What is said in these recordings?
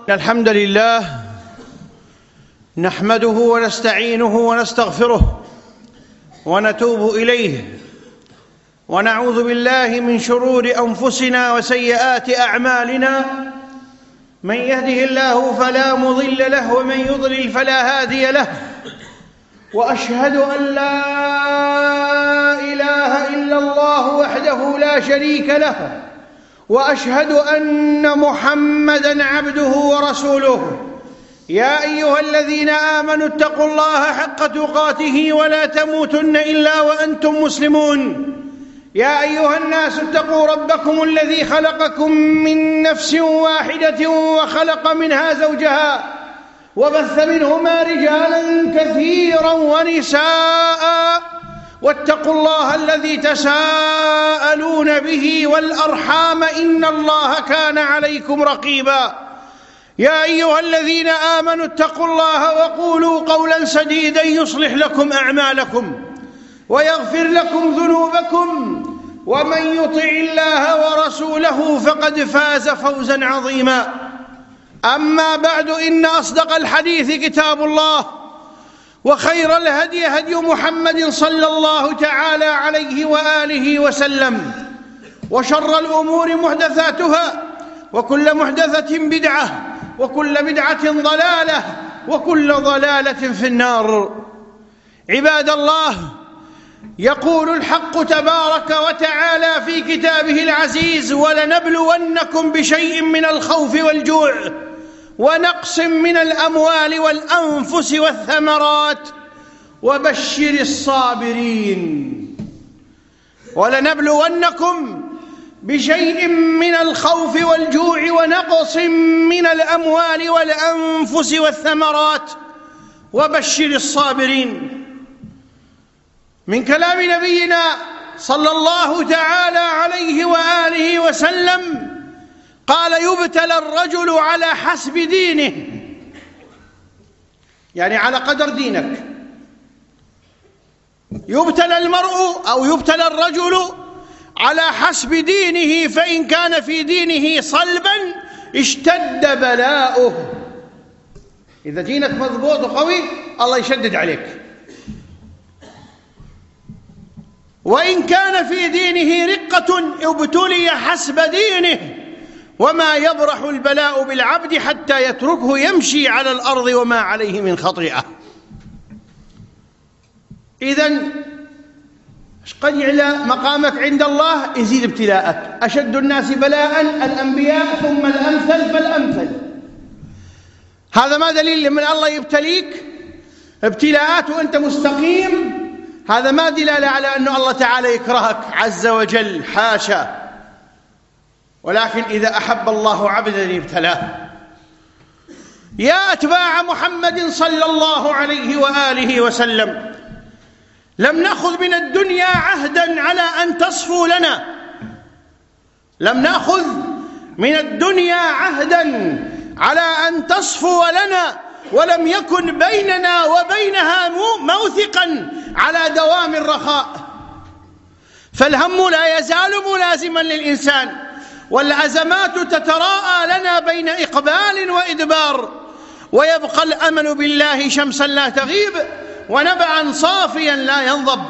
الحمد لله نحمده ونستعينه ونستغفره ونتوب إليه، ونعوذ بالله من شرور أنفسنا وسيئات أعمالنا. من يهده الله فلا مضل له، ومن يضلل فلا هادي له. وأشهد أن لا إله إلا الله وحده لا شريك له، وأشهد أن محمدًا عبده ورسوله. يا أيها الذين آمنوا اتقوا الله حق تقاته ولا تموتن إلا وأنتم مسلمون. يا أيها الناس اتقوا ربكم الذي خلقكم من نفس واحدة وخلق منها زوجها، وبث منهما رجالا كثيرا ونساء، واتقوا الله الذي تساءلون به والأرحام إن الله كان عليكم رقيبا. يا أيها الذين آمنوا اتقوا الله وقولوا قولا سديدا يصلح لكم أعمالكم ويغفر لكم ذنوبكم، ومن يطع الله ورسوله فقد فاز فوزا عظيما. أما بعد، إن أصدق الحديث كتاب الله، وخير الهدي هدي محمد صلى الله تعالى عليه وآله وسلم، وشر الأمور محدثاتها، وكل محدثة بدعة، وكل بدعة ضلالة، وكل ضلالة في النار. عباد الله، يقول الحق تبارك وتعالى في كتابه العزيز: ولنبلونكم بشيء من الخوف والجوع ونقص من الأموال والأنفس والثمرات وبشر الصابرين. ولنبلونكم بشيء من الخوف والجوع ونقص من الأموال والأنفس والثمرات وبشر الصابرين. من كلام نبينا صلى الله تعالى عليه وآله وسلم قال: يبتلى الرجل على حسب دينه، يعني على قدر دينك. يبتلى المرء أو يبتلى الرجل على حسب دينه، فإن كان في دينه صلبا اشتد بلاؤه. إذا دينك مضبوط وقوي الله يشدد عليك، وإن كان في دينه رقة ابتلي حسب دينه. وما يبرح البلاء بالعبد حتى يتركه يمشي على الأرض وما عليه من خطيئة. إذن قد يعلى مقامك عند الله يزيد ابتلاءك. أشد الناس بلاء الأنبياء، ثم الأمثل فالأمثل. هذا ما دليل من الله يبتليك ابتلاءات وأنت مستقيم؟ هذا ما دلالة على أن الله تعالى يكرهك عز وجل، حاشا. ولكن إذا أحب الله عبدا ابتلاه. يا أتباع محمد صلى الله عليه وآله وسلم، لم نأخذ من الدنيا عهدا على أن تصفو لنا. لم نأخذ من الدنيا عهدا على أن تصفو لنا، ولم يكن بيننا وبينها موثقا على دوام الرخاء. فالهم لا يزال ملازما للإنسان، والأزمات تتراءى لنا بين إقبال وإدبار، ويبقى الأمل بالله شمسا لا تغيب ونبعا صافيا لا ينضب.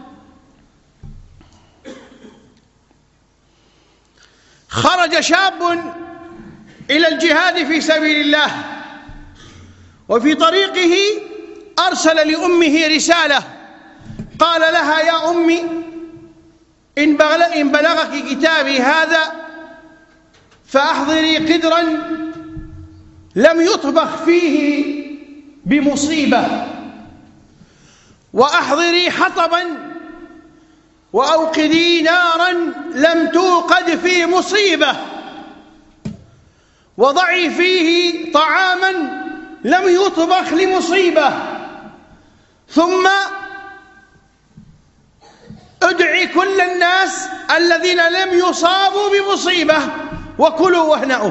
خرج شاب إلى الجهاد في سبيل الله، وفي طريقه أرسل لأمه رسالة، قال لها: يا أمي، إن بلغك كتابي هذا فأحضري قدرا لم يطبخ فيه بمصيبة، وأحضري حطبا وأوقدي نارا لم توقد في مصيبة، وضعي فيه طعاما لم يطبخ لمصيبة، ثم ادعي كل الناس الذين لم يصابوا بمصيبة وكلوا واهنأوا.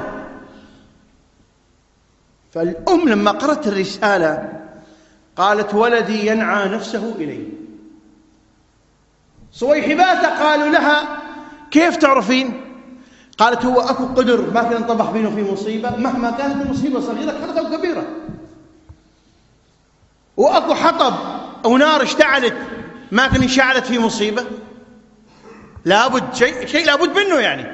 فالأم لما قرأت الرسالة قالت: ولدي ينعى نفسه إلي. صويحبات قالوا لها: كيف تعرفين؟ قالت هو أكو قدر ما كان انطبخ بينه في مصيبة، مهما كانت المصيبة صغيرة كانت أو كبيرة، وأكو حطب أو نار اشتعلت ما كان انشعلت في مصيبة، لابد شيء لابد منه يعني.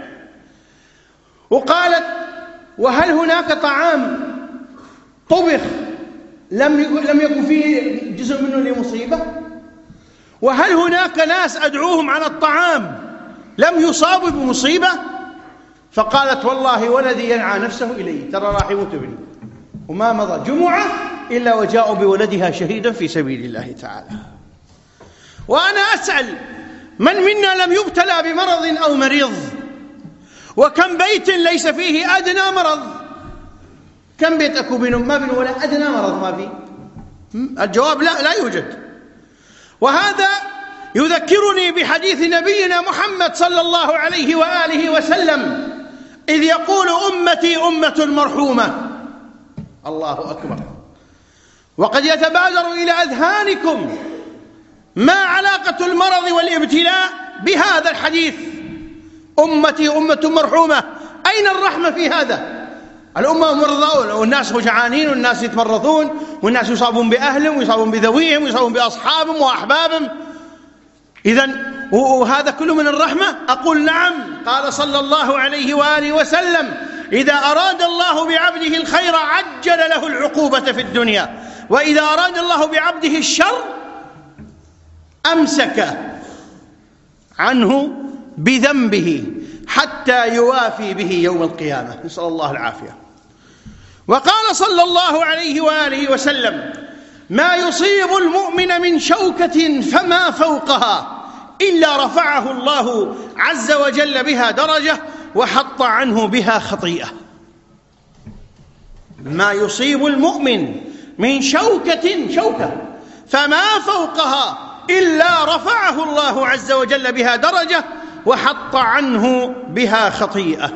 وقالت وهل هناك طعام طبخ لم يكن فيه جزء منه لمصيبة؟ وهل هناك ناس أدعوهم على الطعام لم يصابوا بمصيبة؟ فقالت والله ولدي ينعى نفسه إلي، ترى راح يموت ابني. وما مضى جمعة إلا وجاءوا بولدها شهيدا في سبيل الله تعالى. وأنا أسأل من منا لم يبتلى بمرض أو مريض؟ وكم بيت ليس فيه أدنى مرض؟ كم بيت أكو بينهم ما بينه ولا أدنى مرض ما فيه؟ الجواب لا يوجد. وهذا يذكرني بحديث نبينا محمد صلى الله عليه وآله وسلم إذ يقول أمتي أمة مرحومة. الله أكبر. وقد يتبادر إلى أذهانكم ما علاقة المرض والابتلاء بهذا الحديث أمتي أمة مرحومة؟ أين الرحمة في هذا؟ الأمة مرضى والناس جعانين والناس يتمرضون والناس يصابون بأهلهم ويصابون بذويهم ويصابون بأصحابهم وأحبابهم. إذن وهذا كله من الرحمة؟ أقول نعم. قال صلى الله عليه وآله وسلم إذا أراد الله بعبده الخير عجل له العقوبة في الدنيا، وإذا أراد الله بعبده الشر أمسك عنه بذنبه حتى يوافي به يوم القيامة، نسأل الله العافية. وقال صلى الله عليه وآله وسلم ما يصيب المؤمن من شوكة فما فوقها إلا رفعه الله عز وجل بها درجة وحط عنه بها خطيئة. ما يصيب المؤمن من شوكة فما فوقها إلا رفعه الله عز وجل بها درجة وحط عنه بها خطيئة.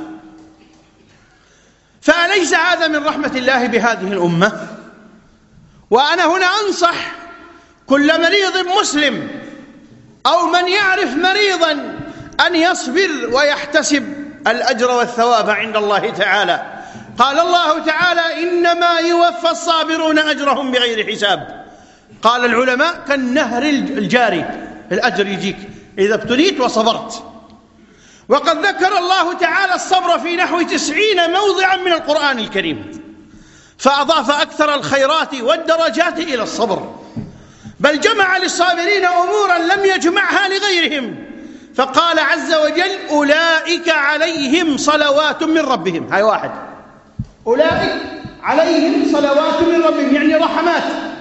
فأليس هذا من رحمة الله بهذه الأمة؟ وأنا هنا أنصح كل مريض مسلم أو من يعرف مريضا أن يصبر ويحتسب الأجر والثواب عند الله تعالى. قال الله تعالى إنما يوفى الصابرون أجرهم بغير حساب. قال العلماء كالنهر الجاري، الأجر يجيك إذا ابتليت وصبرت. وقد ذكر الله تعالى الصبر في نحو 90 موضعا من القرآن الكريم، فأضاف أكثر الخيرات والدرجات إلى الصبر، بل جمع للصابرين أمورا لم يجمعها لغيرهم، فقال عز وجل أولئك عليهم صلوات من ربهم. هاي واحد، أولئك عليهم صلوات من ربهم يعني رحمات.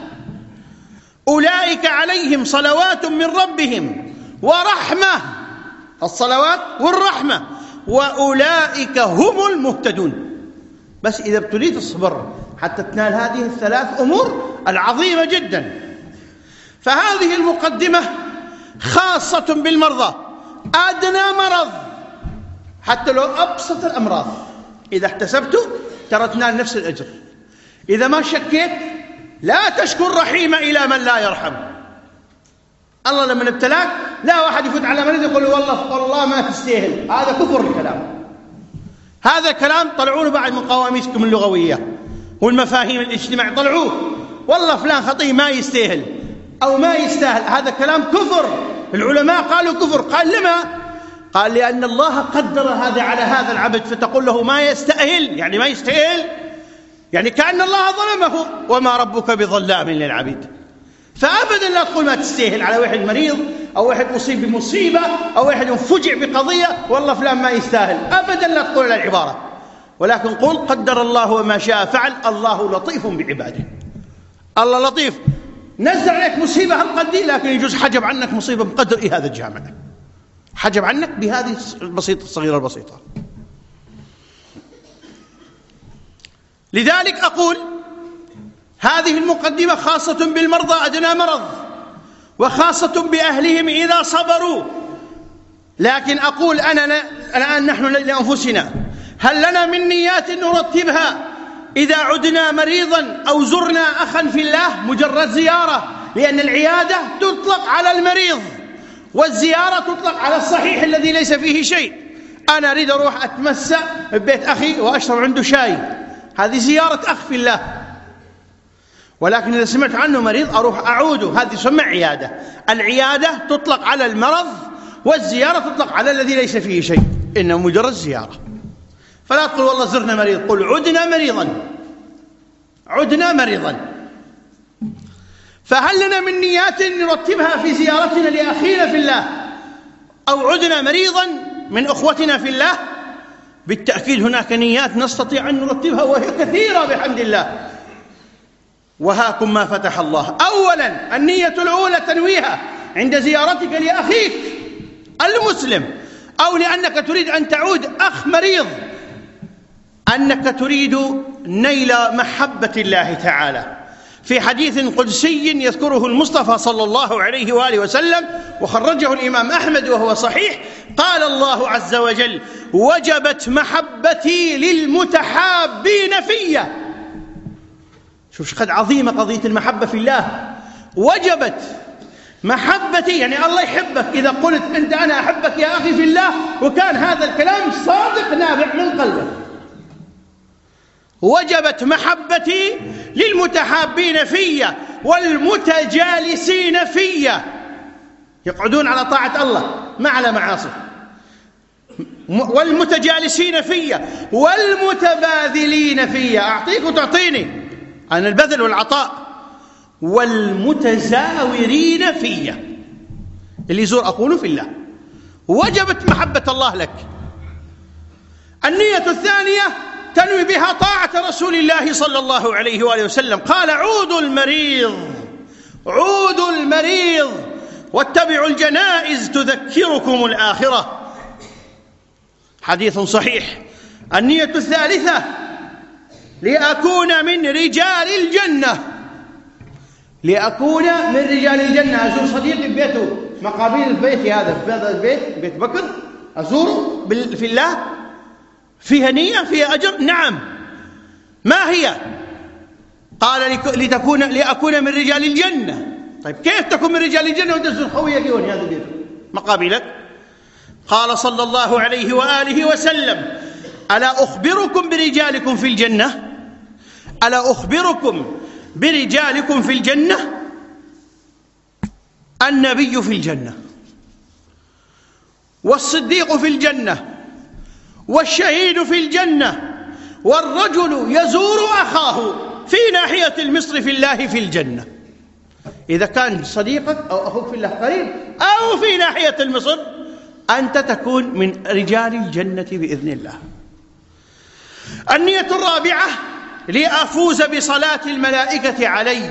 أولئك عليهم صلوات من ربهم ورحمة، الصلوات والرحمة، وأولئك هم المهتدون. بس إذا ابتليت الصبر حتى تنال هذه الثلاث أمور العظيمة جدا. فهذه المقدمة خاصة بالمرضى، أدنى مرض حتى لو أبسط الأمراض إذا احتسبته ترى تنال نفس الأجر. إذا ما شكيت لا تشكر رحيم إلى من لا يرحم. الله لما ابتلاك لا واحد يفوت على مريض يقول والله ما تستاهل، هذا كفر الكلام. هذا كلام طلعوه بعد من قواميسكم اللغوية والمفاهيم الاجتماع، طلعوه والله فلان خطيء ما يستاهل أو ما يستاهل، هذا كلام كفر. العلماء قالوا كفر. قال لما؟ قال لأن الله قدر هذا على هذا العبد، فتقول له ما يستاهل يعني ما يستاهل، يعني كأن الله ظلمه، وما ربك بظلام للعبيد. فأبدا لا تقول ما تستاهل على واحد مريض أو واحد مصيب بمصيبة أو واحد فجع بقضية والله فلان ما يستاهل، أبدا لا تقول العبارة، ولكن قل قدر الله وما شاء فعل، الله لطيف بعباده. الله لطيف، نزل عليك مصيبة هالقد، لكن يجوز حجب عنك مصيبة بقدر هذا الجامع، حجب عنك بهذه البسيطة الصغيرة البسيطة. لذلك أقول هذه المقدمة خاصة بالمرضى أدنى مرض، وخاصة بأهلهم إذا صبروا. لكن أقول أنا الآن نحن لأنفسنا هل لنا من نيات نرتبها إذا عدنا مريضا أو زرنا أخا في الله؟ مجرد زيارة، لأن العيادة تطلق على المريض والزيارة تطلق على الصحيح الذي ليس فيه شيء. أنا أريد أروح أتمسى ببيت أخي وأشرب عنده شاي، هذه زيارة أخ في الله. ولكن إذا سمعت عنه مريض أروح أعوده، هذه تسمى عيادة. العيادة تطلق على المرض، والزيارة تطلق على الذي ليس فيه شيء، إنه مجرد زيارة. فلا تقول والله زرنا مريض، قل عدنا مريضا، عدنا مريضا. فهل لنا من نيات نرتبها في زيارتنا لأخينا في الله أو عدنا مريضا من أخوتنا في الله؟ بالتأكيد هناك نيات نستطيع أن نرتبها، وهي كثيرة بحمد الله. وهاكم ما فتح الله. أولا النية الأولى تنويها عند زيارتك لأخيك المسلم، أو لأنك تريد أن تعود أخ مريض، أنك تريد نيل محبة الله تعالى. في حديث قدسي يذكره المصطفى صلى الله عليه وآله وسلم وخرجه الإمام أحمد وهو صحيح، قال الله عز وجل: وجبت محبتي للمتحابين في. شوف قد عظيمة قضية المحبة في الله. وجبت محبتي، يعني الله يحبك إذا قلت أنت أنا أحبك يا أخي في الله، وكان هذا الكلام صادق نابع من قلبك. وجبت محبتي للمتحابين في والمتجالسين في، يقعدون على طاعة الله ما على معاصي، والمتجالسين في والمتباذلين في، أعطيك وتعطيني، أنا البذل والعطاء، والمتزاورين في، اللي يزور أقول في الله. وجبت محبة الله لك. النية الثانية تنوي بها طاعة رسول الله صلى الله عليه وآله وسلم، قال: عودوا المريض، عودوا المريض واتبعوا الجنائز تذكركم الآخرة، حديث صحيح. النية الثالثة لأكون من رجال الجنة، لأكون من رجال الجنة. أزور صديقي ببيته، مقابل البيت هذا، في هذا البيت بيت بكر، أزوره في الله، فيها نية، فيها أجر. نعم. ما هي؟ قال: لأكون من رجال الجنة. طيب كيف تكون من رجال الجنة وأنت تزور خويك يوني هذا البيت مقابلك؟ قال صلى الله عليه وآله وسلم: ألا أخبركم برجالكم في الجنة؟ ألا أخبركم برجالكم في الجنة؟ النبي في الجنة، والصديق في الجنة، والشهيد في الجنة، والرجل يزور أخاه في ناحية المصر في الله في الجنة. إذا كان صديقك أو أخوك في الله قريب أو في ناحية المصر، أنت تكون من رجال الجنة بإذن الله. النية الرابعة لأفوز بصلاة الملائكة علي،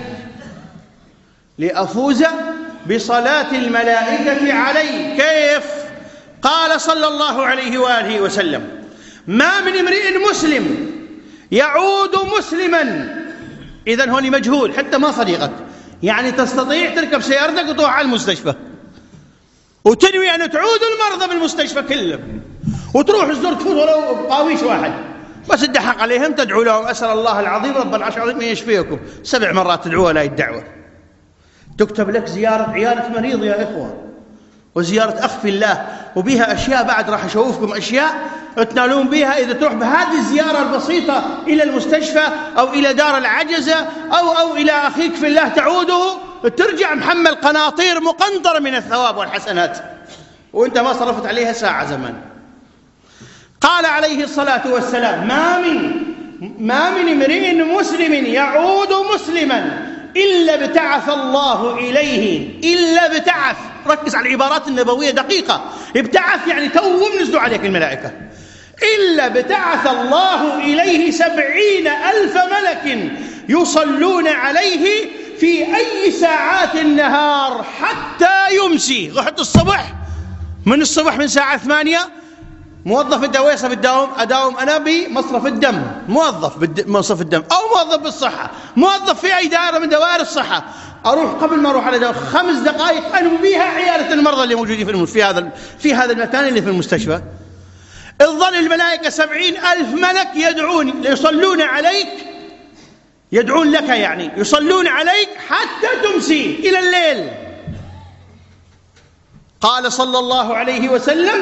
لأفوز بصلاة الملائكة علي. كيف؟ قال صلى الله عليه وآله وسلم: ما من امرئ مسلم يعود مسلما. إذن هو مجهول، حتى ما صديقك، يعني تستطيع تركب سيارتك وتروح على المستشفى وتنوي أن تعود المرضى بالمستشفى كلهم، وتروح تزور تفوت ولو قاويش واحد، بس تدحق عليهم تدعو لهم: أسأل الله العظيم رب العرش العظيم أن يشفيكم. 7 مرات تدعوها لا الدعوة. تكتب لك زيارة عيادة مريض يا إخوة، وزيارة أخ في الله، وبها أشياء بعد راح أشوفكم أشياء تنالون بها إذا تروح بهذه الزيارة البسيطة إلى المستشفى أو إلى دار العجزة أو إلى أخيك في الله تعوده، ترجع محمل قناطير مقنطرة من الثواب والحسنات، وأنت ما صرفت عليها ساعة زمان. قال عليه الصلاة والسلام: ما من امرئ مسلم يعود مسلما إلا ابتعث الله إليه، إلا ابتعث، ركز على العبارات النبوية دقيقة، ابتعث يعني توهم نزلوا عليك الملائكة، إلا ابتعث الله إليه 70,000 ملك يصلون عليه في أي ساعات النهار حتى يمسي. رحت الصبح، من الصبح من ساعة 8 موظف الدويصة أداوم أنا بمصرف الدم، موظف بمصرف الدم، أو موظف بالصحة، موظف في أي دائرة من دوائر الصحة، أروح قبل ما أروح على دائرة 5 دقائق أنوي بها عيادة المرضى اللي موجودين في هذا المكان اللي في المستشفى. تظل الملائكة 70,000 ملك يدعون، يصلون عليك، يدعون لك، يعني يصلون عليك حتى تمسي إلى الليل. قال صلى الله عليه وسلم: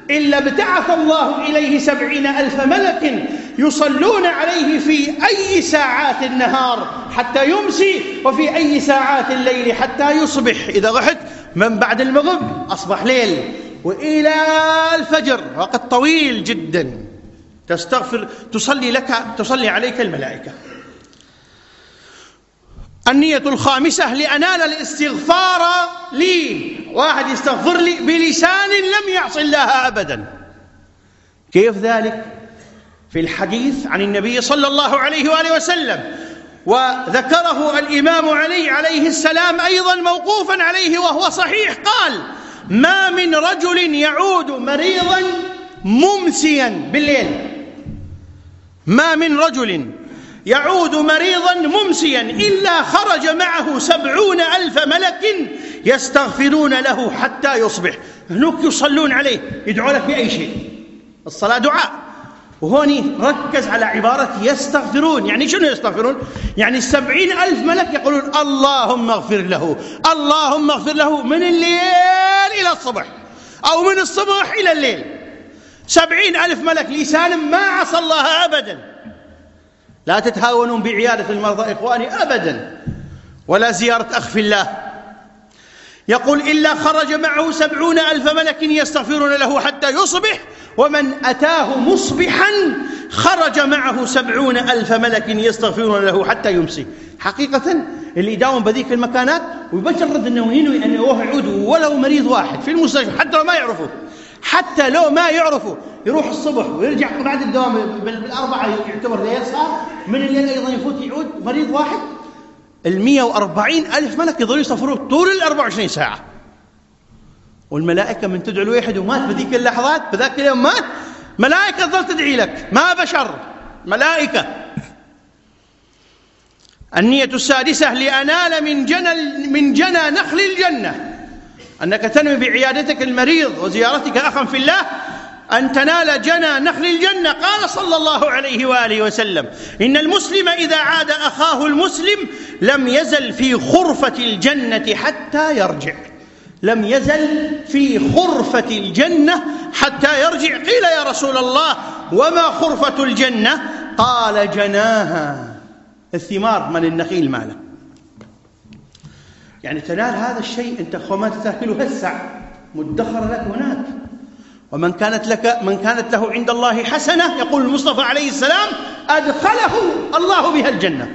إلا ابتعث الله إليه 70,000 ملك يصلون عليه في أي ساعات النهار حتى يمسي، وفي أي ساعات الليل حتى يصبح. إذا ضحت من بعد المغرب أصبح ليل وإلى الفجر، وقت طويل جدا تستغفر، تصلي عليك الملائكة. النية الخامسة لأنال الاستغفار لي، واحد يستغفر لي بلسان لم يعص الله أبدا. كيف ذلك؟ في الحديث عن النبي صلى الله عليه وآله وسلم، وذكره الإمام علي عليه السلام أيضا موقوفا عليه وهو صحيح، قال: ما من رجل يعود مريضا ممسيا بالليل، ما من رجل يعود مريضا ممسيا إلا خرج معه 70,000 ملك يستغفرون له حتى يصبح. هنوك يصلون عليه، يدعو لك بأي شيء، الصلاة دعاء، وهوني ركز على عبارة يستغفرون. يعني شنو يستغفرون؟ يعني 70,000 ملك يقولون اللهم اغفر له، اللهم اغفر له، من الليل إلى الصبح أو من الصبح إلى الليل. 70,000 ملك لسان ما عصى الله أبدا. لا تتهاونون بعيادة المرضى إخواني أبدا، ولا زيارة أخ في الله. يقول: إلا خرج معه 70,000 ملك يستغفرون له حتى يصبح، ومن أتاه مصبحا خرج معه 70,000 ملك يستغفرون له حتى يمسي. حقيقة اللي يداوم بذيك المكانات ويبجرد أنه ينوي أنه يعود ولو مريض واحد في المستشفى، حتى لو ما يعرفه، حتى لو ما يعرفه، يروح الصبح ويرجع بعد الدوام بالأربعة يعتبر ليل صار، من الليل أيضا يفوت يعود مريض واحد. 140,000 ملك يظلوا يصفرون طول 24 ساعة، والملائكة من تدعو الواحد ومات بذيك اللحظات، بذاك اليوم مات، ملائكة تظل تدعي لك، ما بشر، ملائكة. النية السادسة لأنال من جنى نخل الجنة، أنك تنوي بعيادتك المريض وزيارتك أخا في الله أن تنال جنى نخل الجنة. قال صلى الله عليه وآله وسلم: إن المسلم إذا عاد أخاه المسلم لم يزل في خرفة الجنة حتى يرجع. لم يزل في خرفة الجنة حتى يرجع. قيل: يا رسول الله وما خرفة الجنة؟ قال: جناها، الثمار من النخيل ماله. يعني تنال هذا الشيء، أنت ما تأكله هسع، مدخر لك هناك. ومن كانت له عند الله حسنة، يقول المصطفى عليه السلام: أدخله الله بها الجنة،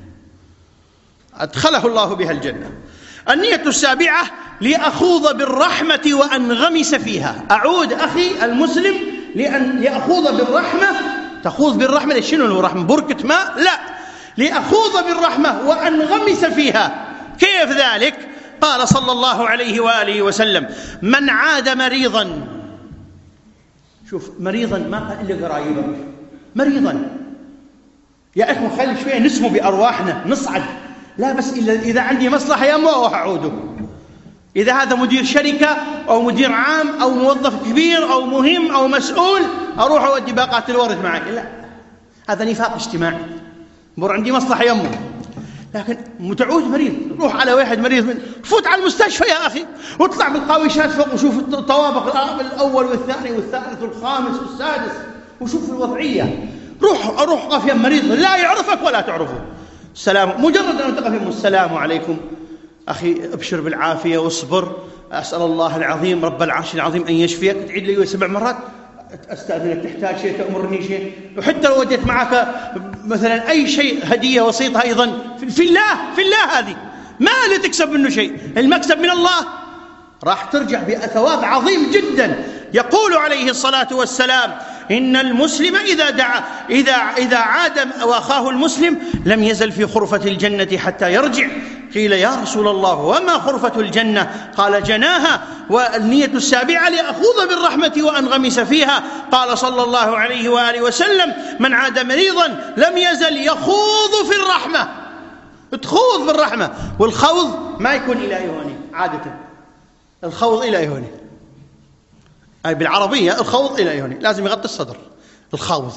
أدخله الله بها الجنة. النية السابعة لأخوض بالرحمة وأنغمس فيها. أعود أخي المسلم لأخوض بالرحمة. تخوض بالرحمة، شنو الرحمة؟ بركة ماء؟ لا، لأخوض بالرحمة وأنغمس فيها. كيف ذلك؟ قال صلى الله عليه وآله وسلم: من عاد مريضا، شوف مريضا، ما قال إلا قرايبك، مريضا يا أخي خلي شوية نسمو بأرواحنا نصعد، لا بس إذا عندي مصلحة يا أروح أعوده. إذا هذا مدير شركة أو مدير عام أو موظف كبير أو مهم أو مسؤول، أروح أودي باقات الورد معي، لا، هذا نفاق اجتماعي. مر عندي مصلحة يمه، لكن متعود مريض، روح على واحد مريض فوت على المستشفى يا أخي، واطلع بالقاويشات فوق وشوف الطوابق الأول والثاني والثالث والخامس والسادس، وشوف الوضعية. روح قف يا مريض لا يعرفك ولا تعرفه، السلام، مجرد أن تقف يمه: السلام عليكم أخي، أبشر بالعافية واصبر، أسأل الله العظيم رب العرش العظيم أن يشفيك. تعيد لي 7 مرات: أستأذنك تحتاج شيء، تأمرني شيء. وحتى لو وديت معك مثلا أي شيء هدية وسيطة أيضا في الله هذه ما لتكسب منه شيء، المكسب من الله، راح ترجع بثواب عظيم جدا. يقول عليه الصلاة والسلام: إن المسلم إذا عاد وأخاه المسلم لم يزل في خرفة الجنة حتى يرجع. قيل: يا رسول الله وما خرفة الجنة؟ قال: جناها. والنية السابعة لأخوض بالرحمة وأنغمس فيها. قال صلى الله عليه وآله وسلم: من عاد مريضا لم يزل يخوض في الرحمة. تخوض بالرحمة، والخوض ما يكون إلى هوني، عادة الخوض إلى هوني، أي بالعربية الخوض إلى هوني لازم يغطي الصدر. الخوض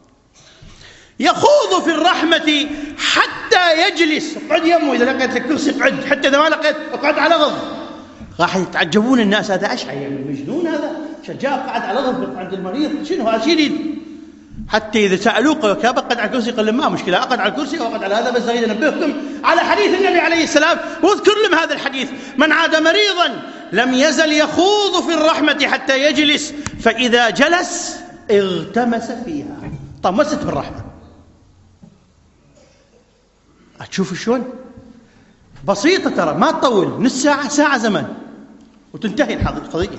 يخوض في الرحمة حتى يجلس. اقعد يمه، إذا لقيت لك كرسي اقعد، حتى إذا ما لقيت اقعد على غض. راح يتعجبون الناس، هذا ايش يعني مجنون هذا، شجاع قاعد على ظهر عند المريض، شنو هذا شديد. حتى اذا سالوه كيف اقعد على الكرسي قال لهم ما مشكله، اقعد على الكرسي واقعد على هذا، بس اريد انبهكم على حديث النبي عليه السلام، واذكر لهم هذا الحديث: من عاد مريضا لم يزل يخوض في الرحمه حتى يجلس، فاذا جلس اغتمس فيها، طمست في الرحمه. تشوف شلون بسيطه، ترى ما تطول، نص ساعه ساعه زمن وتنتهي القضيه.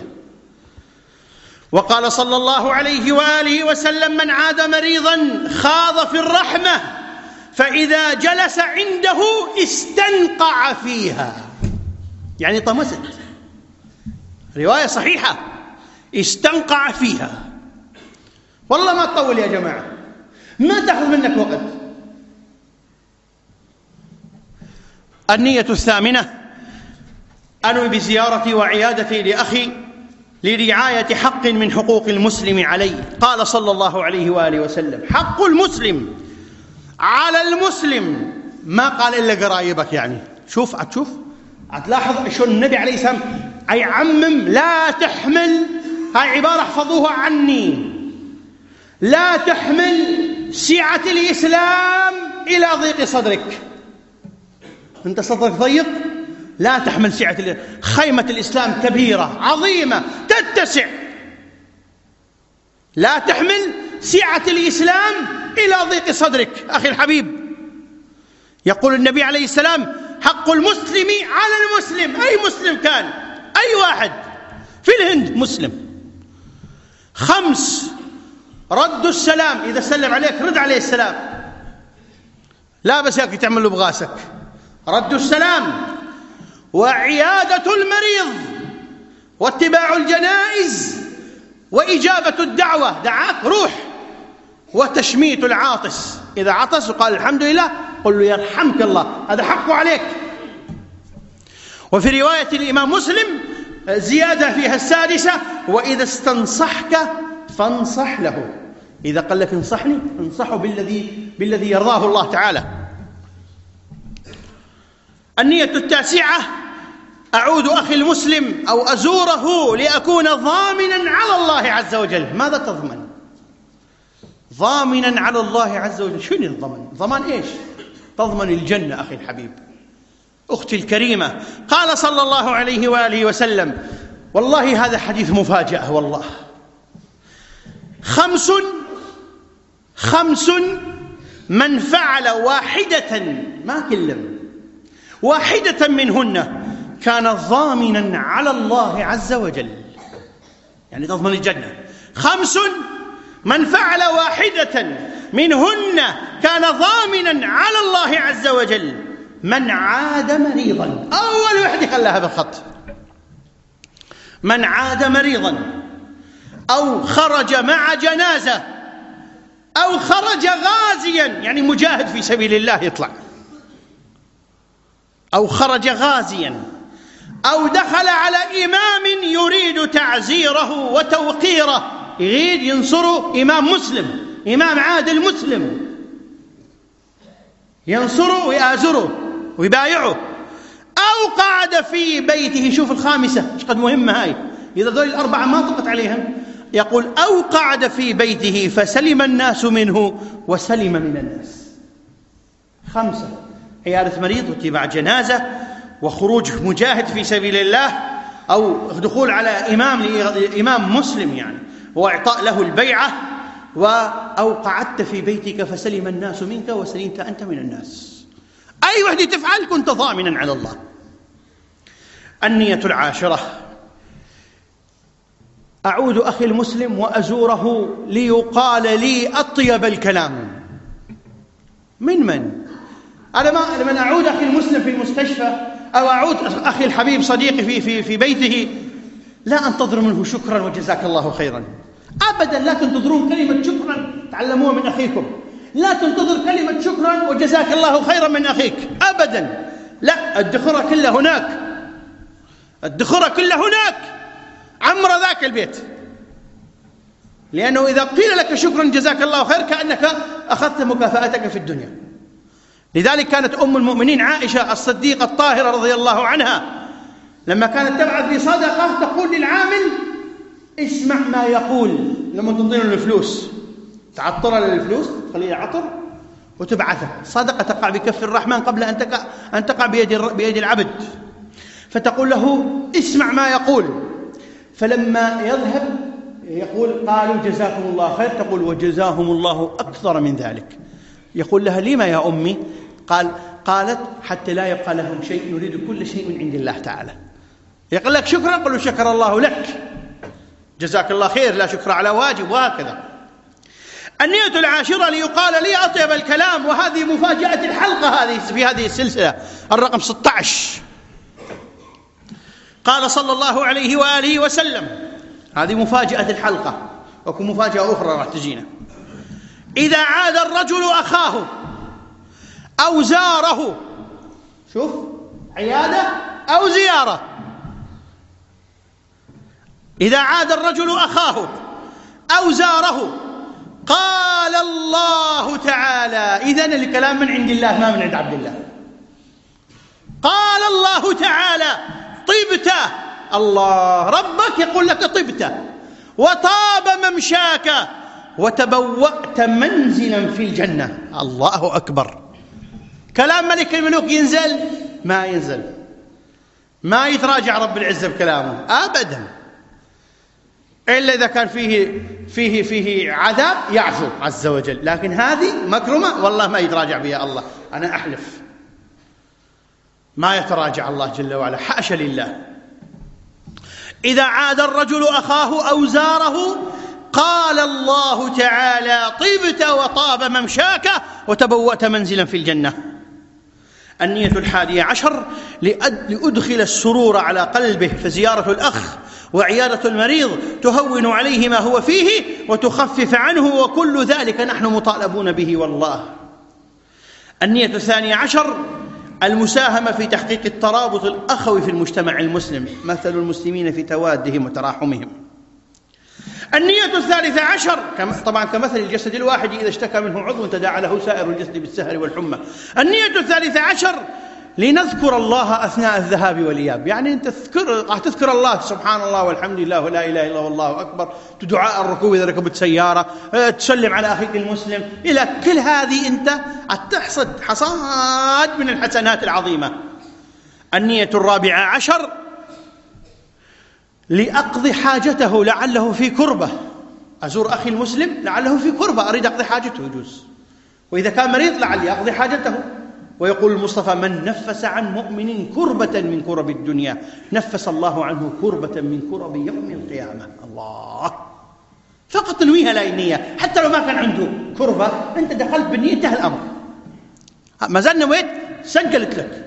وقال صلى الله عليه وآله وسلم: من عاد مريضا خاض في الرحمة فإذا جلس عنده استنقع فيها، يعني طمست. رواية صحيحة، استنقع فيها. والله ما تطول يا جماعة، ما تأخذ منك وقت. النية الثامنة: أنوي بزيارتي وعيادتي لأخي لرعاية حق من حقوق المسلم عليه. قال صلى الله عليه وآله وسلم: حق المسلم على المسلم، ما قال إلا قرايبك. يعني شوف هتلاحظ شو النبي عليه السلام يعمم: لا تحمل، هاي عبارة احفظوها عني، لا تحمل سعة الإسلام إلى ضيق صدرك. أنت صدرك ضيق، لا تحمل سعة خيمة الإسلام كبيرة عظيمة تتسع، لا تحمل سعة الإسلام إلى ضيق صدرك. أخي الحبيب، يقول النبي عليه السلام: حق المسلم على المسلم، أي مسلم كان، أي واحد في الهند مسلم. 5: رد السلام، إذا سلم عليك رد عليه السلام، لا بس ياك تعمل له بغاسك. رد السلام، وعيادة المريض، واتباع الجنائز، وإجابة الدعوة، دعاك روح، وتشميت العاطس، إذا عطس وقال الحمد لله قل له يرحمك الله، هذا حقه عليك. وفي رواية الإمام مسلم زيادة فيها السادسة: وإذا استنصحك فانصح له، إذا قال لك انصحني انصحه بالذي يرضاه الله تعالى. النية التاسعة: أعود أخي المسلم أو أزوره لأكون ضامنا على الله عز وجل. ماذا تضمن؟ ضامنا على الله عز وجل. شنو الضمن؟ ضمان إيش؟ تضمن الجنة أخي الحبيب. أختي الكريمة، قال صلى الله عليه وآله وسلم، والله هذا حديث مفاجأة والله: 5 من فعل واحدة، ما كلم، واحدة منهن كان ضامنا على الله عز وجل، يعني تضمن الجنة. 5 من فعل واحدة منهن كان ضامنا على الله عز وجل: من عاد مريضا، أول وحدة خلاها بالخط، من عاد مريضا، أو خرج مع جنازة، أو خرج غازيا، يعني مجاهد في سبيل الله يطلع، أو خرج غازيا، أو دخل على إمام يريد تعزيره وتوقيره، يريد ينصره إمام مسلم، إمام عادل مسلم، ينصره ويآزره ويبايعه، أو قعد في بيته. شوف الخامسة ايش قد مهمة هاي، إذا ذول الأربعة ما طبقت عليهم، يقول: أو قعد في بيته فسلم الناس منه وسلم من الناس. 5: عيادة مريض، واتباع جنازة، وخروج مجاهد في سبيل الله، أو دخول على إمام مسلم يعني وإعطاء له البيعة، أو قعدت في بيتك فسلم الناس منك وسلمت أنت من الناس. أي وحدة تفعل كنت ضامنا على الله. النية العاشرة: أعود أخي المسلم وأزوره ليقال لي أطيب الكلام. من؟ أنا لما أعود أخي المسلم في المستشفى، أو أعود أخي الحبيب صديقي في بيته، لا أنتظر منه شكرا وجزاك الله خيرا أبدا. لا تنتظرون كلمة شكرا تعلموها من أخيكم، لا تنتظر كلمة شكرا وجزاك الله خيرا من أخيك أبدا، لا، الدخرة كلها هناك، الدخرة كلها هناك، عمر ذاك البيت. لأنه إذا قيل لك شكرا جزاك الله خير كأنك أخذت مكافأتك في الدنيا. لذلك كانت أم المؤمنين عائشة الصديقة الطاهرة رضي الله عنها لما كانت تبعث بصدقة تقول للعامل اسمع ما يقول. لما تنطيله الفلوس تعطر للفلوس تخليه عطر وتبعثه صدقة تقع بكف الرحمن قبل أن تقع بيد العبد، فتقول له اسمع ما يقول. فلما يذهب يقول قالوا جزاكم الله خير، تقول وجزاهم الله أكثر من ذلك. يقول لها لما يا أمي؟ قالت حتى لا يبقى لهم شيء، نريد كل شيء من عند الله تعالى. يقول لك شكرا، قل له شكر الله لك، جزاك الله خير، لا شكر على واجب، وهكذا. النية العاشرة ليقال لي أطيب الكلام، وهذه مفاجأة الحلقة هذه في هذه السلسلة الرقم 16. قال صلى الله عليه وآله وسلم، هذه مفاجأة الحلقة، وكم مفاجأة أخرى راح تجينا: إذا عاد الرجل أخاه أو زاره، شوف عيادة أو زيارة، إذا عاد الرجل أخاه أو زاره قال الله تعالى، إذن الكلام من عند الله ما من عند عبد الله. قال الله تعالى طبت، الله ربك يقول لك طبت وطاب ممشاك وتبوأت منزلا في الجنة. الله أكبر. كلام ملك الملوك ينزل؟ ما ينزل، ما يتراجع رب العزة بكلامه أبدا، إلا إذا كان فيه عذاب يعفو عز وجل، لكن هذه مكرمة والله ما يتراجع بها الله، أنا أحلف ما يتراجع الله جل وعلا، حاشا لله. إذا عاد الرجل أخاه أو زاره قال الله تعالى طبت وطاب ممشاك وتبوأت منزلا في الجنة. النية 11 لأدخل السرور على قلبه، فزيارة الأخ وعيادة المريض تهون عليه ما هو فيه وتخفف عنه، وكل ذلك نحن مطالبون به والله. النية 12 المساهمة في تحقيق الترابط الأخوي في المجتمع المسلم، مثل المسلمين في توادهم وتراحمهم. النية 13 طبعا كمثل الجسد الواحد إذا اشتكى منه عضو تداعى له سائر الجسد بالسهر والحمى. النية 13 لنذكر الله أثناء الذهاب والإياب، يعني أنت راح تذكر الله سبحان الله والحمد لله ولا إله إلا الله والله أكبر، دعاء الركوب إذا ركبت سيارة، تسلم على أخيك المسلم، إلى كل هذه أنت تحصد حصاد من الحسنات العظيمة. النية 14 لأقضي حاجته لعله في كربة، أزور أخي المسلم لعله في كربة أريد أقضي حاجته يجوز، وإذا كان مريض لعلي أقضي حاجته. ويقول المصطفى من نفس عن مؤمن كربة من كرب الدنيا نفس الله عنه كربة من كرب يوم القيامة. الله، فقط تنويها لا النية، حتى لو ما كان عنده كربة أنت دخلت بالنية انتهى الأمر، ما زال نويت سجلت لك.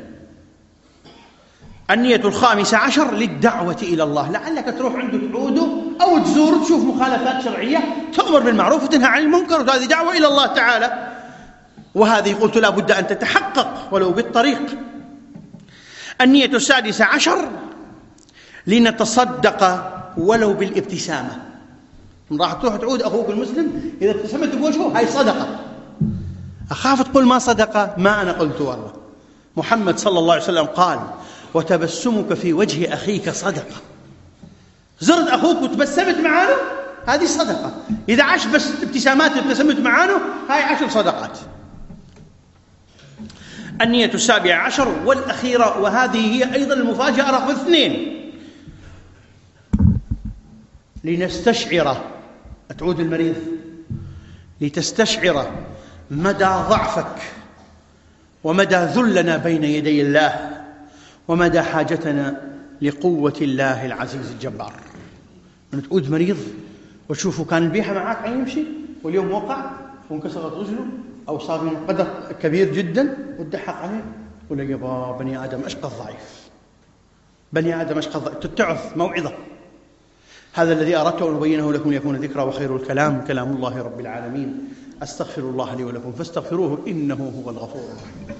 النية 15 للدعوة إلى الله، لعلك تروح عنده تعوده أو تزور تشوف مخالفات شرعية تأمر بالمعروف وتنهى عن المنكر، وهذه دعوة إلى الله تعالى، وهذه قلت لا بد أن تتحقق ولو بالطريق. النية 16 لنتصدق ولو بالابتسامة، راح تروح تعود أخوك المسلم إذا ابتسمت بوجهه هاي صدقة. أخاف تقول ما صدقة، ما أنا قلت والله، محمد صلى الله عليه وسلم قال وتبسمك في وجه أخيك صدقة. زرت أخوك وتبسمت معانه هذه صدقة، إذا عاش بس ابتسامات ابتسمت معانه هاي 10 صدقات. النية 17 والأخيرة، وهذه هي أيضا المفاجأة رقم 2، لنستشعر، تعود المريض لتستشعر مدى ضعفك ومدى ذلنا بين يدي الله ومدى حاجتنا لقوة الله العزيز الجبار. من تعود مريض وتشوفه كان البيحة معاك عين يمشي واليوم وقع وانكسرت رجله أو صار من قدر كبير جدا وتضحك عليه، ولا يا بني آدم أشقى الضعيف، بني آدم أشقى الضعيف، تتعظ موعظة. هذا الذي أردت أن أبينه لكم ليكون ذكرى، وخير الكلام كلام الله رب العالمين. أستغفر الله لي ولكم فاستغفروه إنه هو الغفور الرحيم.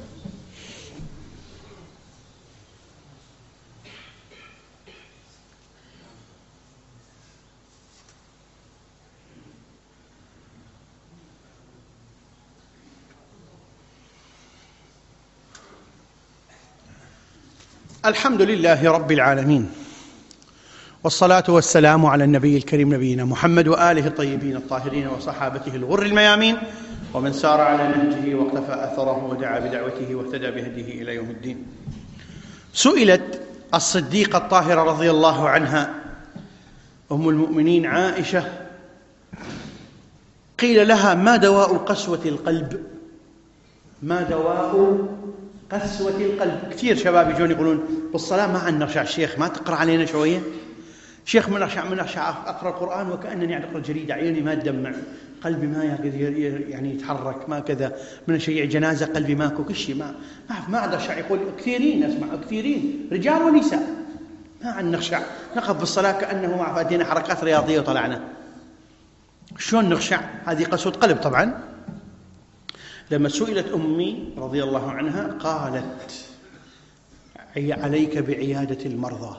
الحمد لله رب العالمين، والصلاة والسلام على النبي الكريم نبينا محمد وآله الطيبين الطاهرين وصحابته الغر الميامين ومن سار على نهجه واقتفى أثره ودعا بدعوته واهتدى بهديه إلى يوم الدين. سئلت الصديقة الطاهرة رضي الله عنها أم المؤمنين عائشة، قيل لها: ما دواء قسوة القلب؟ ما دواء قسوة القلب؟ كثير شباب يجون يقولون بالصلاة ما عندنا نرجع، الشيخ ما تقرأ علينا شوية؟ شيخ من أرجع أقرأ القرآن وكأنني أقرأ الجريدة، عيوني ما تدمع، قلبي ما يعني يتحرك، ما كذا، من أشيع جنازة قلبي ماكو، كل شيء ما أقدر أشع. يقول كثيرين، أسمع كثيرين رجال ونساء ما عندنا نخشع، نقف بالصلاة كأنه مع فاتنا حركات رياضية وطلعنا. شلون نخشع؟ هذه قسوة قلب طبعا. لما سئلت أمي رضي الله عنها قالت: عليك بعيادة المرضى،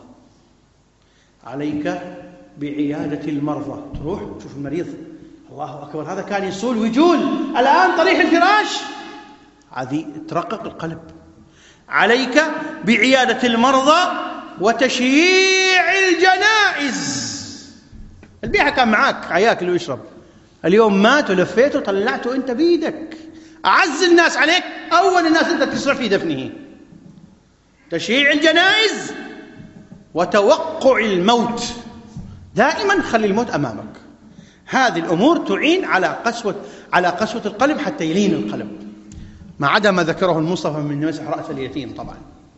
عليك بعيادة المرضى. تروح تشوف المريض، الله أكبر، هذا كان يصول ويجول، الآن طريح الفراش، هذه ترقق القلب. عليك بعيادة المرضى وتشييع الجنائز. البيعة كان معاك عياكل ويشرب، اليوم مات ولفيته وطلعته أنت بيدك، أعز الناس عليك أول الناس أنت تسرع في دفنه. تشييع الجنائز وتوقع الموت، دائما خلي الموت أمامك. هذه الأمور تعين على قسوة القلب حتى يلين القلب، ما عدا ما ذكره المصطفى من مسح رأس اليتيم. طبعا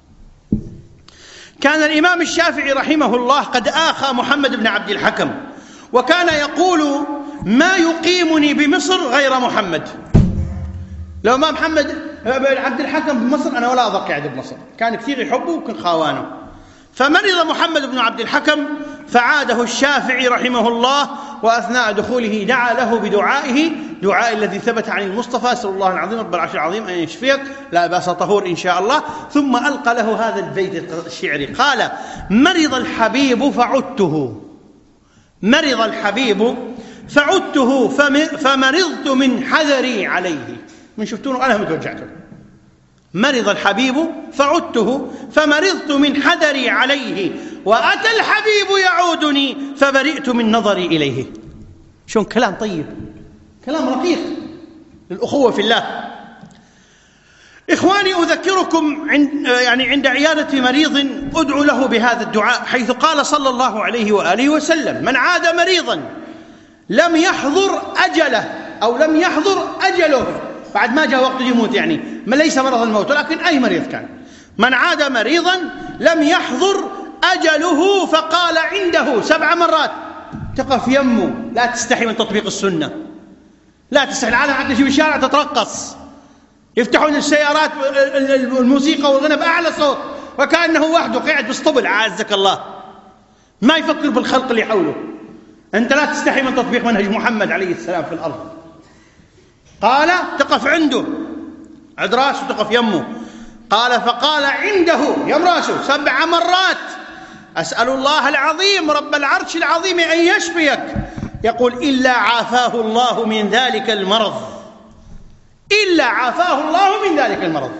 كان الإمام الشافعي رحمه الله قد آخى محمد بن عبد الحكم، وكان يقول: ما يقيمني بمصر غير محمد. لو ما محمد بن عبد الحكم بمصر أنا ولا أضق قاعد بمصر. كان كثير يحبه وكان خاوانه. فمرض محمد بن عبد الحكم فعاده الشافعي رحمه الله، وأثناء دخوله دعا له بدعائه، دعاء الذي ثبت عن المصطفى: أسأل الله العظيم رب العرش العظيم أن يشفيك، لا بأس طهور إن شاء الله. ثم ألقى له هذا البيت الشعري، قال: مرض الحبيب فعدته، مرض الحبيب فعدته فمرضت من حذري عليه. من شفتونه أنا متوجعته. مرض الحبيب فعدته فمرضت من حذري عليه، وأتى الحبيب يعودني فبرئت من نظري إليه. شون كلام طيب، كلام رقيق للأخوة في الله. إخواني، أذكركم عند عيادة مريض أدعو له بهذا الدعاء، حيث قال صلى الله عليه وآله وسلم: من عاد مريضا لم يحضر أجله، أو لم يحضر أجله، بعد ما جاء وقت يموت، يعني ما ليس مرض الموت ولكن أي مريض كان. من عاد مريضا لم يحضر أجله فقال عنده 7 مرات، تقف يمه، لا تستحي من تطبيق السنة، لا تستحي. العالم حتى في الشارع تترقص، يفتحون السيارات الموسيقى والغنى بأعلى صوت وكأنه وحده قاعد بالاسطبل، عازك الله، ما يفكر بالخلق اللي حوله. أنت لا تستحي من تطبيق منهج محمد عليه السلام في الأرض. قال: تقف عنده، عند راسه تقف يمه. قال: فقال عنده يم راسه 7 مرات: أسأل الله العظيم رب العرش العظيم أن يشفيك. يقول: إلا عافاه الله من ذلك المرض، إلا عافاه الله من ذلك المرض.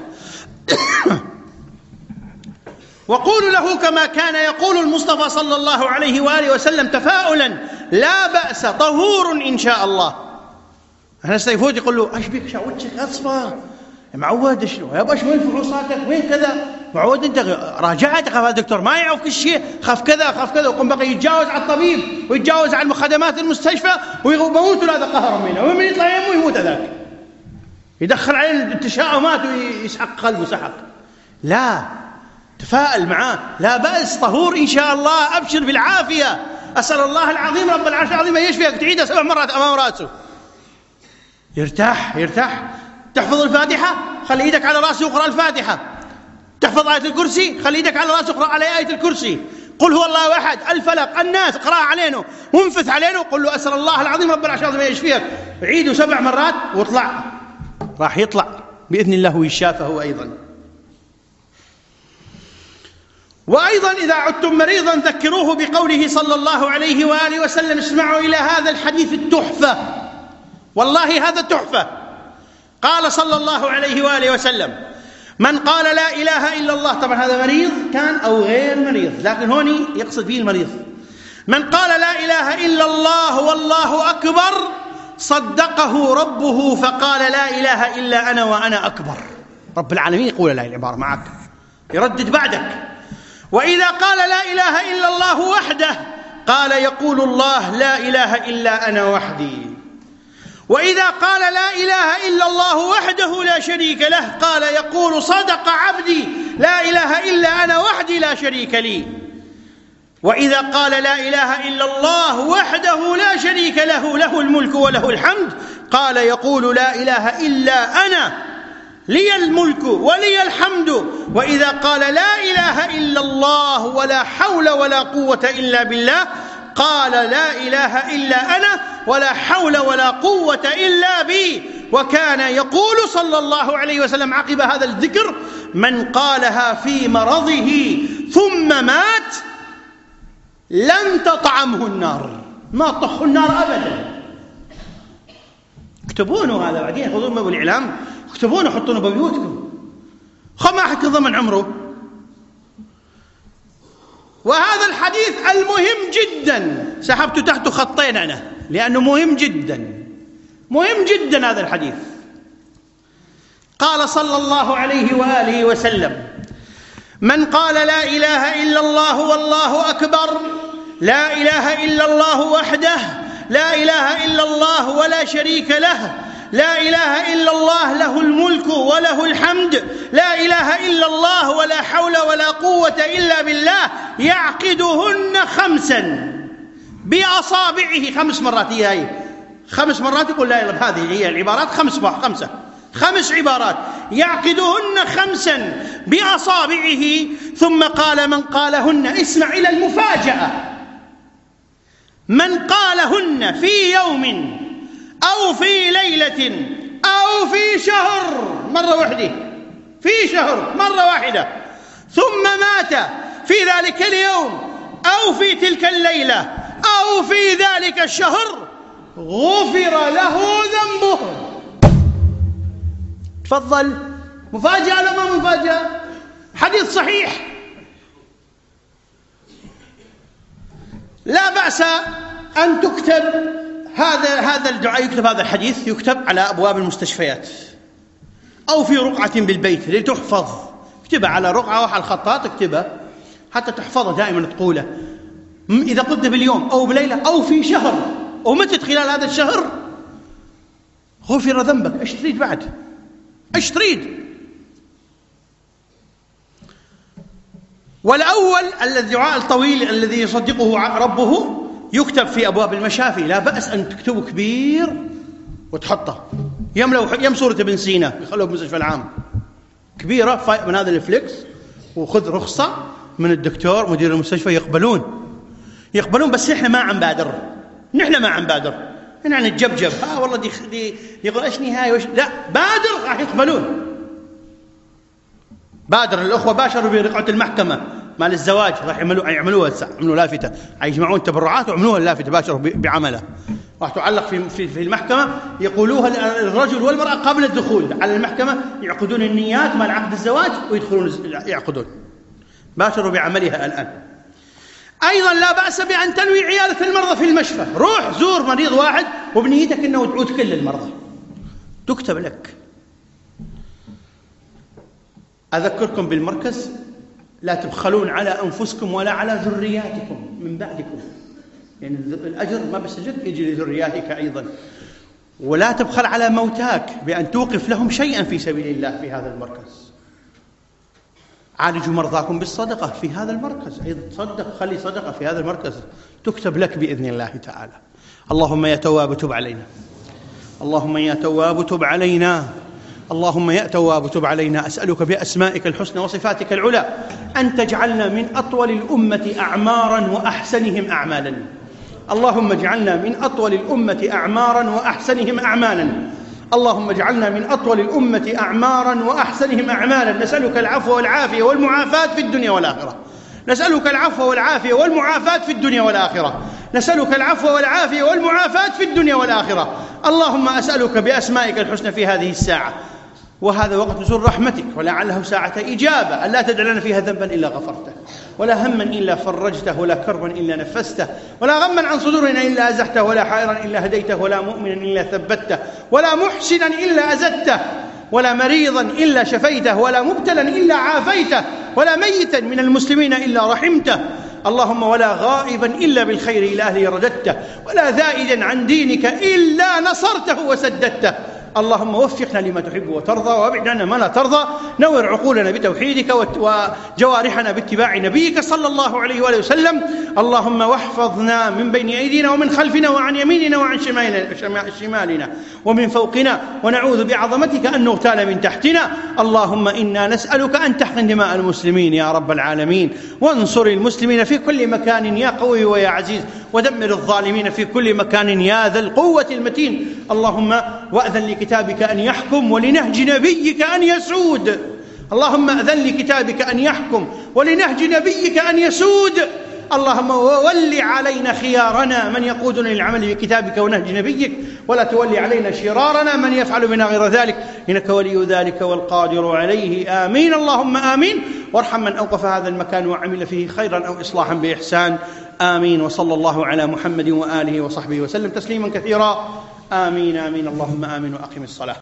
وقولوا له كما كان يقول المصطفى صلى الله عليه وآله وسلم تفاؤلا: لا بأس طهور إن شاء الله. احنا سيفوت يقول له: ايش بك وجهك اصفر معود، شنو يا ابا، وين فحوصاتك، وين كذا، معود انت راجعت، خاف الدكتور ما يعرف كل شيء، خاف كذا خاف كذا، ويقوم بقى يتجاوز على الطبيب ويتجاوز على خدمات المستشفى ويموت، هذا قهر منه، ومن يطلع يمه يموت هذاك، يدخل عليه التشاؤمات ويسحق قلبه سحق. لا، تفائل معاه، لا بأس طهور إن شاء الله، أبشر بالعافية، أسأل الله العظيم رب العرش العظيم أن يشفيك. تعيدها 7 مرات أمام رأسه، يرتاح. تحفظ الفاتحة، خلي يدك على رأسه واقرأ الفاتحة. تحفظ آية الكرسي، خلي يدك على رأسه واقرأ على آية الكرسي. قل هو الله أحد، الفلق، الناس، اقرأ علينا وانفث علينا، قل له: أسأل الله العظيم رب العرش العظيم أن يشفيك. عيده 7 مرات واطلع، راح يطلع بإذن الله ويشافى هو أيضا. وأيضا إذا عدتم مريضا ذكروه بقوله صلى الله عليه وآله وسلم. اسمعوا إلى هذا الحديث التحفة، والله هذا تحفة. قال صلى الله عليه وآله وسلم: من قال لا إله إلا الله، طبعا هذا مريض كان أو غير مريض، لكن هوني يقصد فيه المريض. من قال لا إله إلا الله والله أكبر صدقه ربه فقال لا إله إلا أنا وأنا أكبر. رب العالمين يقول لا العبارة معك، يردد بعدك. وإذا قال لا إله إلا الله وحده قال يقول الله لا إله إلا أنا وحدي. وإذا قال لا إله إلا الله وحده لا شريك له قال يقول صدق عبدي لا إله إلا أنا وحدي لا شريك لي. وإذا قال لا إله إلا الله وحده لا شريك له له الملك وله الحمد قال يقول لا إله إلا أنا لي الملك ولي الحمد. وإذا قال لا إله إلا الله ولا حول ولا قوة إلا بالله قال لا إله إلا أنا ولا حول ولا قوة إلا بي. وكان يقول صلى الله عليه وسلم عقب هذا الذكر: من قالها في مرضه ثم مات لم تطعمه النار، ما طخ النار أبدا. اكتبونه هذا بعدين، خذوه بالإعلام، اكتبونه حطونه ببيوتكم، ما حد ضمن عمره. وهذا الحديث المهم جدا سحبت تحته خطين أنا، لأنه مهم جدا، مهم جدا هذا الحديث. قال صلى الله عليه وآله وسلم: من قال لا إله إلا الله والله أكبر، لا إله إلا الله وحده، لا إله إلا الله ولا شريك له، لا إله إلا الله له الملك وله الحمد، لا إله إلا الله ولا حول ولا قوة إلا بالله، يعقدهن 5 بأصابعه 5 مرات. هي 5 مرات يقول لا إله، هذه هي العبارات 5 عبارات يعقدهن 5 بأصابعه. ثم قال: من قالهن، اسمع إلى المفاجأة، من قالهن في يوم أو في ليلة أو في شهر مرة واحدة، في شهر مرة واحدة، ثم مات في ذلك اليوم أو في تلك الليلة أو في ذلك الشهر غفر له ذنبه. تفضل، مفاجأة ولا ما مفاجأة؟ حديث صحيح. لا بأس أن تكتب هذا الدعاء، يكتب هذا الحديث، يكتب على أبواب المستشفيات أو في رقعة بالبيت لتحفظ. اكتبها على رقعة أو على الخطاط، اكتبها حتى تحفظها دائما، تقوله إذا قلت باليوم أو بليلة أو في شهر ومتت خلال هذا الشهر غفر ذنبك. ايش تريد بعد؟ ايش تريد؟ والأول الدعاء الطويل الذي يصدقه ربه يكتب في أبواب المشافي. لا بأس أن تكتبه كبير وتحطه، يم صورة ابن سينا يخلوه بالمستشفى العام كبيرة من هذا الفليكس، وخذ رخصة من الدكتور مدير المستشفى، يقبلون. بس إحنا ما عم بادر، نحن ما عم بادر، هنا نتجبجب. والله دي يقول ايش نهاية وش، لا بادر راح يقبلون. بادر الأخوة باشروا برقعة المحكمة مال الزواج، راح يعملوها يعملوا لافتة، يجمعون تبرعات ويعملوها اللافتة، باشروا بعملها، راح تعلق في المحكمة، يقولوها الرجل والمرأة قبل الدخول على المحكمة، يعقدون النيات مال عقد الزواج ويدخلون يعقدون. باشروا بعملها الآن. أيضا لا بأس بأن تنوي عيادة المرضى في المشفى. روح زور مريض واحد وبنيتك أنه تعود كل المرضى، تكتب لك. أذكركم بالمركز: لا تبخلون على أنفسكم ولا على ذرياتكم من بعدكم، يعني الأجر ما بسجد يجي لذرياتك أيضا. ولا تبخل على موتاك بأن توقف لهم شيئا في سبيل الله في هذا المركز. عالجوا مرضاكم بالصدقة في هذا المركز، أيضا تصدق، خلي صدقة في هذا المركز تكتب لك بإذن الله تعالى. اللهم يا تواب تب علينا، اللهم يا تواب تب علينا، اللهم يا تواب تب علينا. أسألك بأسمائك الحسنى وصفاتك العلى أن تجعلنا من أطول الأمة أعمارا وأحسنهم أعمالا. اللهم اجعلنا من أطول الأمة أعمارا وأحسنهم أعمالا. اللهم اجعلنا من أطول الأمة أعمارا وأحسنهم أعمالا. نسألك العفو والعافية والمعافاة في الدنيا والآخرة، نسألك العفو والعافية والمعافاة في الدنيا والآخرة، نسألك العفو والعافية والمعافاة في الدنيا والآخرة. اللهم أسألك بأسمائك الحسنى في هذه الساعة وهذا وقت نزول رحمتك، ولعله ساعة إجابة، ألا تدع لنا فيها ذنبا إلا غفرته، ولا هما إلا فرجته، ولا كربا إلا نفسته، ولا غما عن صدورنا إلا أزحته، ولا حائرا إلا هديته، ولا مؤمنا إلا ثبته، ولا محسنا إلا أزدته، ولا مريضا إلا شفيته، ولا مبتلا إلا عافيته، ولا ميتا من المسلمين إلا رحمته. اللهم ولا غائبا إلا بالخير إلى أهله رددته، ولا زائدا عن دينك إلا نصرته وسددته. اللهم وفقنا لما تحب وترضى، وابعد عنا ما لا ترضى، نور عقولنا بتوحيدك وجوارحنا باتباع نبيك صلى الله عليه وآله وسلم. اللهم واحفظنا من بين أيدينا ومن خلفنا وعن يميننا وعن شمالنا ومن فوقنا، ونعوذ بعظمتك أن نغتال من تحتنا. اللهم إنا نسألك أن تحقن دماء المسلمين يا رب العالمين، وانصر المسلمين في كل مكان يا قوي ويا عزيز، ودمر الظالمين في كل مكان يا ذا القوة المتين. اللهم وأذن لكتابك أن يحكم ولنهج نبيك أن يسود. اللهم أذن لكتابك أن يحكم ولنهج نبيك أن يسود. اللهم ول علينا خيارنا من يقودنا للعمل بكتابك ونهج نبيك، ولا تولي علينا شرارنا من يفعل بنا غير ذلك، إنك ولي ذلك والقادر عليه. آمين اللهم آمين. وارحم من أوقف هذا المكان وعمل فيه خيرا أو إصلاحا بإحسان. آمين. وصلى الله على محمد وآله وصحبه وسلم تسليما كثيرا. آمين آمين. اللهم آمين. وأقم الصلاة.